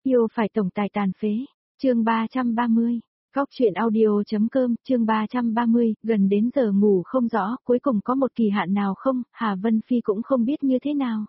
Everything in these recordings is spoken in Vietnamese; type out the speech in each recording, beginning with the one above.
Yêu phải tổng tài tàn phế. Chương 330. Góc truyện audio.com, chương 330, gần đến giờ ngủ không rõ, cuối cùng có một kỳ hạn nào không, Hà Vân Phi cũng không biết như thế nào.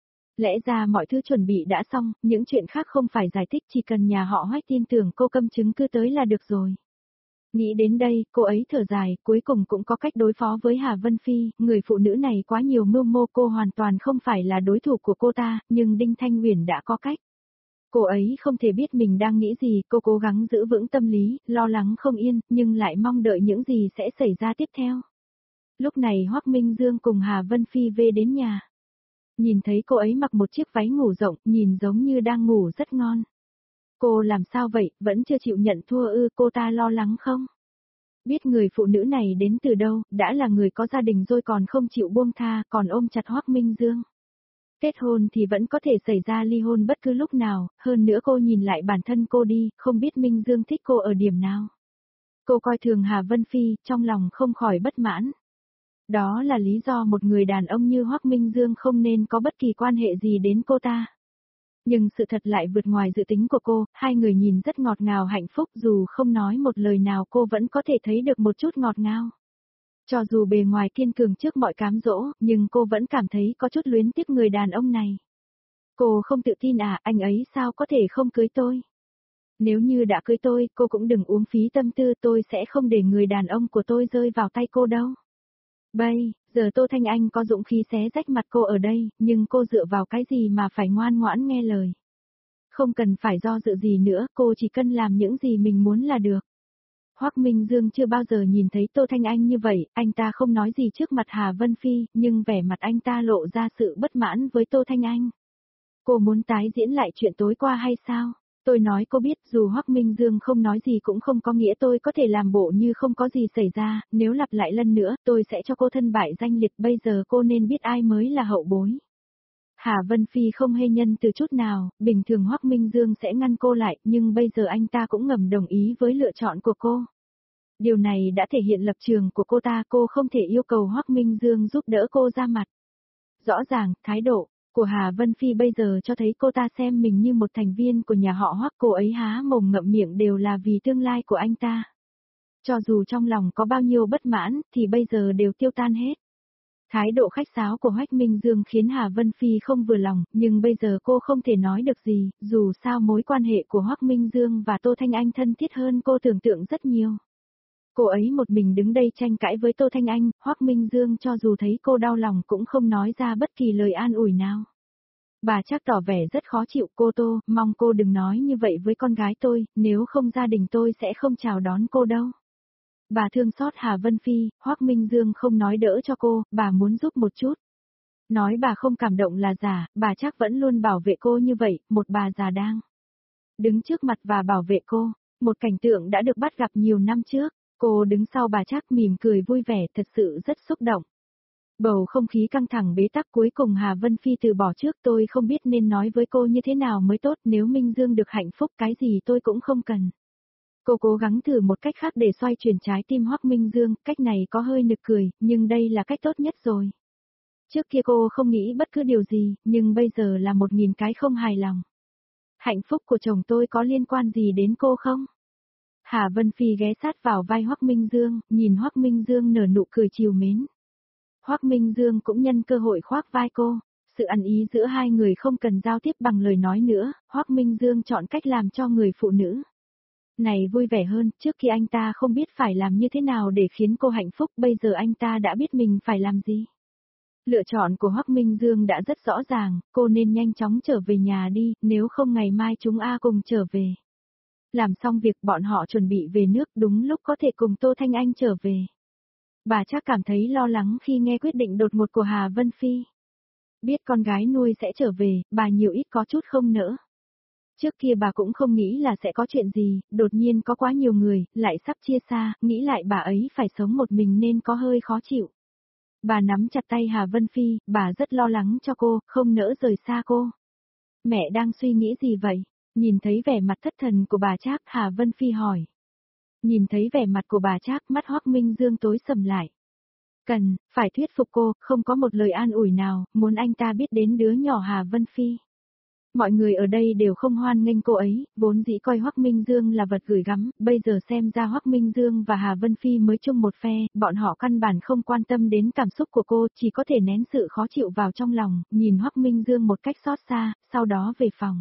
Lẽ ra mọi thứ chuẩn bị đã xong, những chuyện khác không phải giải thích, chỉ cần nhà họ Hoách tin tưởng cô cầm chứng cứ tới là được rồi. Nghĩ đến đây, cô ấy thở dài, cuối cùng cũng có cách đối phó với Hà Vân Phi, người phụ nữ này quá nhiều mưu mô, cô hoàn toàn không phải là đối thủ của cô ta, nhưng Đinh Thanh Huyền đã có cách. Cô ấy không thể biết mình đang nghĩ gì, cô cố gắng giữ vững tâm lý, lo lắng không yên, nhưng lại mong đợi những gì sẽ xảy ra tiếp theo. Lúc này Hoắc Minh Dương cùng Hà Vân Phi về đến nhà. Nhìn thấy cô ấy mặc một chiếc váy ngủ rộng, nhìn giống như đang ngủ rất ngon. Cô làm sao vậy, vẫn chưa chịu nhận thua ư, cô ta lo lắng không? Biết người phụ nữ này đến từ đâu, đã là người có gia đình rồi còn không chịu buông tha, còn ôm chặt Hoắc Minh Dương. Kết hôn thì vẫn có thể xảy ra ly hôn bất cứ lúc nào, hơn nữa cô nhìn lại bản thân cô đi, không biết Minh Dương thích cô ở điểm nào. Cô coi thường Hà Vân Phi, trong lòng không khỏi bất mãn. Đó là lý do một người đàn ông như Hoắc Minh Dương không nên có bất kỳ quan hệ gì đến cô ta. Nhưng sự thật lại vượt ngoài dự tính của cô, hai người nhìn rất ngọt ngào hạnh phúc, dù không nói một lời nào cô vẫn có thể thấy được một chút ngọt ngào. Cho dù bề ngoài kiên cường trước mọi cám dỗ, nhưng cô vẫn cảm thấy có chút luyến tiếc người đàn ông này. Cô không tự tin à, anh ấy sao có thể không cưới tôi? Nếu như đã cưới tôi, cô cũng đừng uống phí tâm tư, tôi sẽ không để người đàn ông của tôi rơi vào tay cô đâu. Bây giờ Tô Thanh Anh có dũng khí xé rách mặt cô ở đây, nhưng cô dựa vào cái gì mà phải ngoan ngoãn nghe lời. Không cần phải do dự gì nữa, cô chỉ cần làm những gì mình muốn là được. Hoắc Minh Dương chưa bao giờ nhìn thấy Tô Thanh Anh như vậy, anh ta không nói gì trước mặt Hà Vân Phi, nhưng vẻ mặt anh ta lộ ra sự bất mãn với Tô Thanh Anh. Cô muốn tái diễn lại chuyện tối qua hay sao? Tôi nói cô biết dù Hoắc Minh Dương không nói gì cũng không có nghĩa tôi có thể làm bộ như không có gì xảy ra, nếu lặp lại lần nữa tôi sẽ cho cô thân bại danh liệt, bây giờ cô nên biết ai mới là hậu bối. Hà Vân Phi không hề nhân từ chút nào, bình thường Hoắc Minh Dương sẽ ngăn cô lại, nhưng bây giờ anh ta cũng ngầm đồng ý với lựa chọn của cô. Điều này đã thể hiện lập trường của cô ta, cô không thể yêu cầu Hoắc Minh Dương giúp đỡ cô ra mặt. Rõ ràng, thái độ của Hà Vân Phi bây giờ cho thấy cô ta xem mình như một thành viên của nhà họ Hoắc, cô ấy há mồm ngậm miệng đều là vì tương lai của anh ta. Cho dù trong lòng có bao nhiêu bất mãn, thì bây giờ đều tiêu tan hết. Thái độ khách sáo của Hoắc Minh Dương khiến Hà Vân Phi không vừa lòng, nhưng bây giờ cô không thể nói được gì, dù sao mối quan hệ của Hoắc Minh Dương và Tô Thanh Anh thân thiết hơn cô tưởng tượng rất nhiều. Cô ấy một mình đứng đây tranh cãi với Tô Thanh Anh, Hoắc Minh Dương cho dù thấy cô đau lòng cũng không nói ra bất kỳ lời an ủi nào. Bà chắc tỏ vẻ rất khó chịu, cô Tô, mong cô đừng nói như vậy với con gái tôi, nếu không gia đình tôi sẽ không chào đón cô đâu. Bà thương xót Hà Vân Phi, Hoắc Minh Dương không nói đỡ cho cô, bà muốn giúp một chút. Nói bà không cảm động là giả, bà chắc vẫn luôn bảo vệ cô như vậy, một bà già đang đứng trước mặt và bảo vệ cô, một cảnh tượng đã được bắt gặp nhiều năm trước. Cô đứng sau bà chắc mỉm cười vui vẻ, thật sự rất xúc động. Bầu không khí căng thẳng bế tắc, cuối cùng Hà Vân Phi từ bỏ trước, tôi không biết nên nói với cô như thế nào mới tốt, nếu Minh Dương được hạnh phúc cái gì tôi cũng không cần. Cô cố gắng thử một cách khác để xoay chuyển trái tim Hoắc Minh Dương, cách này có hơi nực cười, nhưng đây là cách tốt nhất rồi. Trước kia cô không nghĩ bất cứ điều gì, nhưng bây giờ là 1000 cái không hài lòng. Hạnh phúc của chồng tôi có liên quan gì đến cô không? Hà Vân Phi ghé sát vào vai Hoắc Minh Dương, nhìn Hoắc Minh Dương nở nụ cười trìu mến. Hoắc Minh Dương cũng nhân cơ hội khoác vai cô, sự ăn ý giữa hai người không cần giao tiếp bằng lời nói nữa, Hoắc Minh Dương chọn cách làm cho người phụ nữ này vui vẻ hơn, trước khi anh ta không biết phải làm như thế nào để khiến cô hạnh phúc, bây giờ anh ta đã biết mình phải làm gì. Lựa chọn của Hoắc Minh Dương đã rất rõ ràng, cô nên nhanh chóng trở về nhà đi, nếu không ngày mai chúng cùng trở về. Làm xong việc bọn họ chuẩn bị về nước, đúng lúc có thể cùng Tô Thanh Anh trở về. Bà chắc cảm thấy lo lắng khi nghe quyết định đột ngột của Hà Vân Phi. Biết con gái nuôi sẽ trở về, bà nhiều ít có chút không nỡ. Trước kia bà cũng không nghĩ là sẽ có chuyện gì, đột nhiên có quá nhiều người, lại sắp chia xa, nghĩ lại bà ấy phải sống một mình nên có hơi khó chịu. Bà nắm chặt tay Hà Vân Phi, bà rất lo lắng cho cô, không nỡ rời xa cô. Mẹ đang suy nghĩ gì vậy? Nhìn thấy vẻ mặt thất thần của bà Trác, Hà Vân Phi hỏi. Nhìn thấy vẻ mặt của bà Trác, mắt Hoắc Minh Dương tối sầm lại. Phải thuyết phục cô, không có một lời an ủi nào, muốn anh ta biết đến đứa nhỏ Hà Vân Phi. Mọi người ở đây đều không hoan nghênh cô ấy, vốn dĩ coi Hoắc Minh Dương là vật gửi gắm, bây giờ xem ra Hoắc Minh Dương và Hà Vân Phi mới chung một phe, bọn họ căn bản không quan tâm đến cảm xúc của cô, chỉ có thể nén sự khó chịu vào trong lòng, nhìn Hoắc Minh Dương một cách xót xa, sau đó về phòng.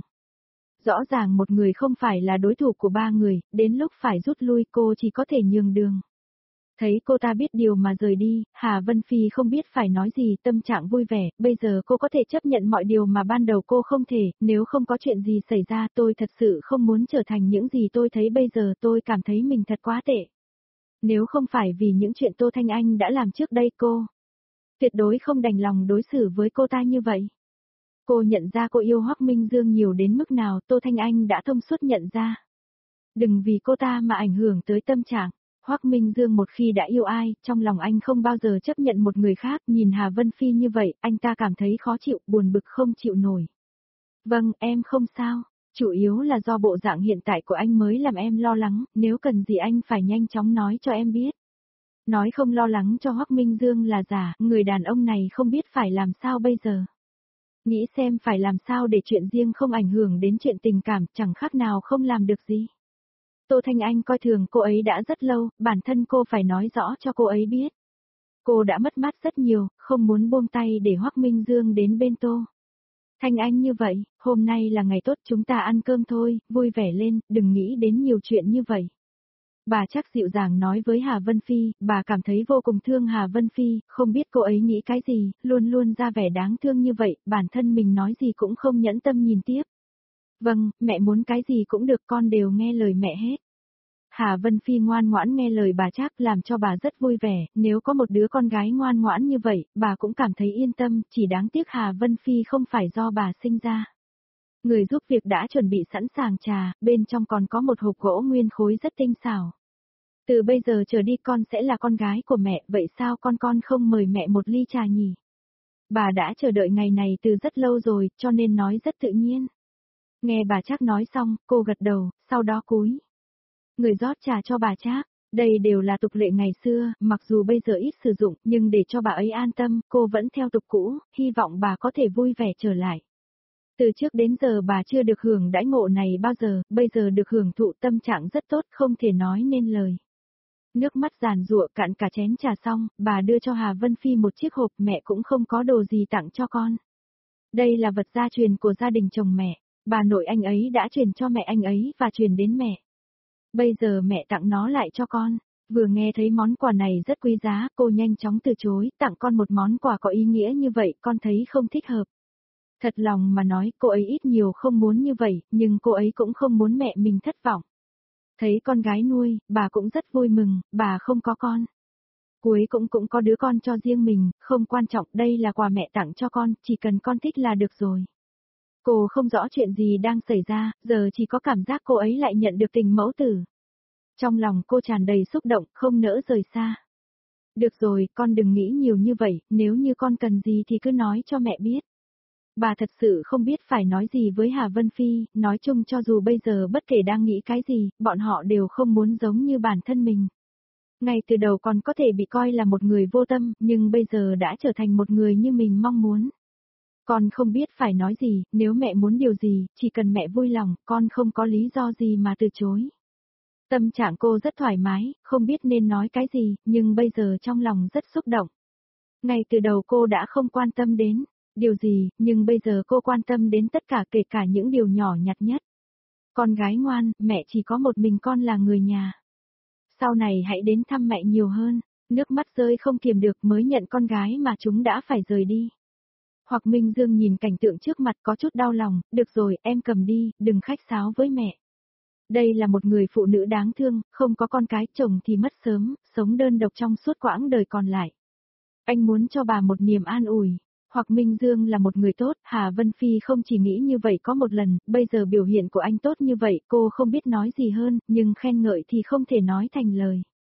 Rõ ràng một người không phải là đối thủ của ba người, đến lúc phải rút lui cô chỉ có thể nhường đường. Thấy cô ta biết điều mà rời đi, Hà Vân Phi không biết phải nói gì, tâm trạng vui vẻ, bây giờ cô có thể chấp nhận mọi điều mà ban đầu cô không thể, nếu không có chuyện gì xảy ra tôi thật sự không muốn trở thành những gì tôi thấy bây giờ, tôi cảm thấy mình thật quá tệ. Nếu không phải vì những chuyện Tô Thanh Anh đã làm trước đây cô tuyệt đối không đành lòng đối xử với cô ta như vậy. Cô nhận ra cô yêu Hoắc Minh Dương nhiều đến mức nào, Tô Thanh Anh đã thông suốt nhận ra. Đừng vì cô ta mà ảnh hưởng tới tâm trạng. Hoắc Minh Dương một khi đã yêu ai, trong lòng anh không bao giờ chấp nhận một người khác, nhìn Hà Vân Phi như vậy, anh ta cảm thấy khó chịu, buồn bực không chịu nổi. Vâng, em không sao, chủ yếu là do bộ dạng hiện tại của anh mới làm em lo lắng, nếu cần gì anh phải nhanh chóng nói cho em biết. Nói không lo lắng cho Hoắc Minh Dương là giả, người đàn ông này không biết phải làm sao bây giờ. Nghĩ xem phải làm sao để chuyện riêng không ảnh hưởng đến chuyện tình cảm, chẳng khác nào không làm được gì. Tô Thanh Anh coi thường cô ấy đã rất lâu, bản thân cô phải nói rõ cho cô ấy biết. Cô đã mất mát rất nhiều, không muốn buông tay để Hoắc Minh Dương đến bên Tô Thanh Anh như vậy, hôm nay là ngày tốt chúng ta ăn cơm thôi, vui vẻ lên, đừng nghĩ đến nhiều chuyện như vậy. Bà chắc dịu dàng nói với Hà Vân Phi, bà cảm thấy vô cùng thương Hà Vân Phi, không biết cô ấy nghĩ cái gì, luôn luôn ra vẻ đáng thương như vậy, bản thân mình nói gì cũng không nhẫn tâm nhìn tiếp. Vâng, mẹ muốn cái gì cũng được con đều nghe lời mẹ hết. Hà Vân Phi ngoan ngoãn nghe lời bà chắc làm cho bà rất vui vẻ, nếu có một đứa con gái ngoan ngoãn như vậy, bà cũng cảm thấy yên tâm, chỉ đáng tiếc Hà Vân Phi không phải do bà sinh ra. Người giúp việc đã chuẩn bị sẵn sàng trà, bên trong còn có một hộp gỗ nguyên khối rất tinh xảo. Từ bây giờ trở đi con sẽ là con gái của mẹ, vậy sao con không mời mẹ một ly trà nhỉ? Bà đã chờ đợi ngày này từ rất lâu rồi, cho nên nói rất tự nhiên. Nghe bà chắc nói xong, cô gật đầu, sau đó cúi người rót trà cho bà Trác. Đây đều là tục lệ ngày xưa, mặc dù bây giờ ít sử dụng, nhưng để cho bà ấy an tâm, cô vẫn theo tục cũ, hy vọng bà có thể vui vẻ trở lại. Từ trước đến giờ bà chưa được hưởng đãi ngộ này bao giờ, bây giờ được hưởng thụ tâm trạng rất tốt, không thể nói nên lời. Nước mắt giàn giụa cạn cả chén trà xong, bà đưa cho Hà Vân Phi một chiếc hộp, mẹ cũng không có đồ gì tặng cho con. Đây là vật gia truyền của gia đình chồng mẹ, bà nội anh ấy đã truyền cho mẹ anh ấy và truyền đến mẹ. Bây giờ mẹ tặng nó lại cho con. Vừa nghe thấy món quà này rất quý giá, cô nhanh chóng từ chối, tặng con một món quà có ý nghĩa như vậy, con thấy không thích hợp. Thật lòng mà nói, cô ấy ít nhiều không muốn như vậy, nhưng cô ấy cũng không muốn mẹ mình thất vọng. Thấy con gái nuôi, bà cũng rất vui mừng, bà không có con. Cuối cũng có đứa con cho riêng mình, không quan trọng, đây là quà mẹ tặng cho con, chỉ cần con thích là được rồi. Cô không rõ chuyện gì đang xảy ra, giờ chỉ có cảm giác cô ấy lại nhận được tình mẫu tử. Trong lòng cô tràn đầy xúc động, không nỡ rời xa. Được rồi, con đừng nghĩ nhiều như vậy, nếu như con cần gì thì cứ nói cho mẹ biết. Bà thật sự không biết phải nói gì với Hà Vân Phi, nói chung cho dù bây giờ bất kể đang nghĩ cái gì, bọn họ đều không muốn giống như bản thân mình. Ngay từ đầu còn có thể bị coi là một người vô tâm, nhưng bây giờ đã trở thành một người như mình mong muốn. Con không biết phải nói gì, nếu mẹ muốn điều gì, chỉ cần mẹ vui lòng, con không có lý do gì mà từ chối. Tâm trạng cô rất thoải mái, không biết nên nói cái gì, nhưng bây giờ trong lòng rất xúc động. Ngay từ đầu cô đã không quan tâm đến điều gì, nhưng bây giờ cô quan tâm đến tất cả kể cả những điều nhỏ nhặt nhất. Con gái ngoan, mẹ chỉ có một mình con là người nhà. Sau này hãy đến thăm mẹ nhiều hơn, nước mắt rơi không kiềm được mới nhận con gái mà chúng đã phải rời đi. Hoặc Minh Dương nhìn cảnh tượng trước mặt có chút đau lòng, được rồi, em cầm đi, đừng khách sáo với mẹ. Đây là một người phụ nữ đáng thương, không có con cái, chồng thì mất sớm, sống đơn độc trong suốt quãng đời còn lại. Anh muốn cho bà một niềm an ủi. Hoặc Minh Dương là một người tốt, Hà Vân Phi không chỉ nghĩ như vậy có một lần, bây giờ biểu hiện của anh tốt như vậy, cô không biết nói gì hơn, nhưng khen ngợi thì không thể nói thành lời.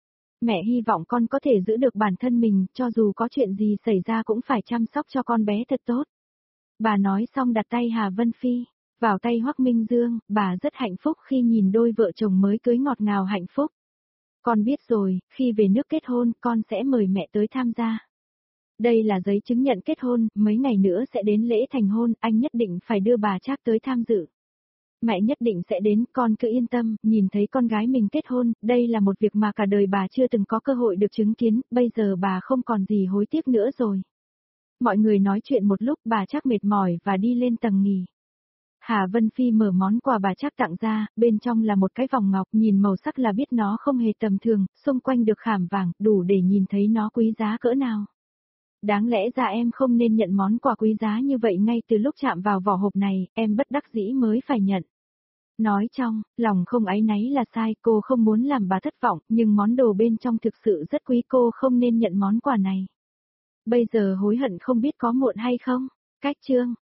Mẹ hy vọng con có thể giữ được bản thân mình, cho dù có chuyện gì xảy ra cũng phải chăm sóc cho con bé thật tốt. Bà nói xong đặt tay Hà Vân Phi vào tay Hoắc Minh Dương, bà rất hạnh phúc khi nhìn đôi vợ chồng mới cưới ngọt ngào hạnh phúc. Con biết rồi, khi về nước kết hôn, con sẽ mời mẹ tới tham gia. Đây là giấy chứng nhận kết hôn, mấy ngày nữa sẽ đến lễ thành hôn, anh nhất định phải đưa bà Trác tới tham dự. Mẹ nhất định sẽ đến, con cứ yên tâm, nhìn thấy con gái mình kết hôn, đây là một việc mà cả đời bà chưa từng có cơ hội được chứng kiến, bây giờ bà không còn gì hối tiếc nữa rồi. Mọi người nói chuyện một lúc, bà Trác mệt mỏi và đi lên tầng nghỉ. Hà Vân Phi mở món quà bà Trác tặng ra, bên trong là một cái vòng ngọc, nhìn màu sắc là biết nó không hề tầm thường, xung quanh được khảm vàng, đủ để nhìn thấy nó quý giá cỡ nào. Đáng lẽ ra em không nên nhận món quà quý giá như vậy ngay từ lúc chạm vào vỏ hộp này, em bất đắc dĩ mới phải nhận. Nói trong, lòng không áy náy là sai, cô không muốn làm bà thất vọng, nhưng món đồ bên trong thực sự rất quý, cô không nên nhận món quà này. Bây giờ hối hận không biết có muộn hay không. Cách chương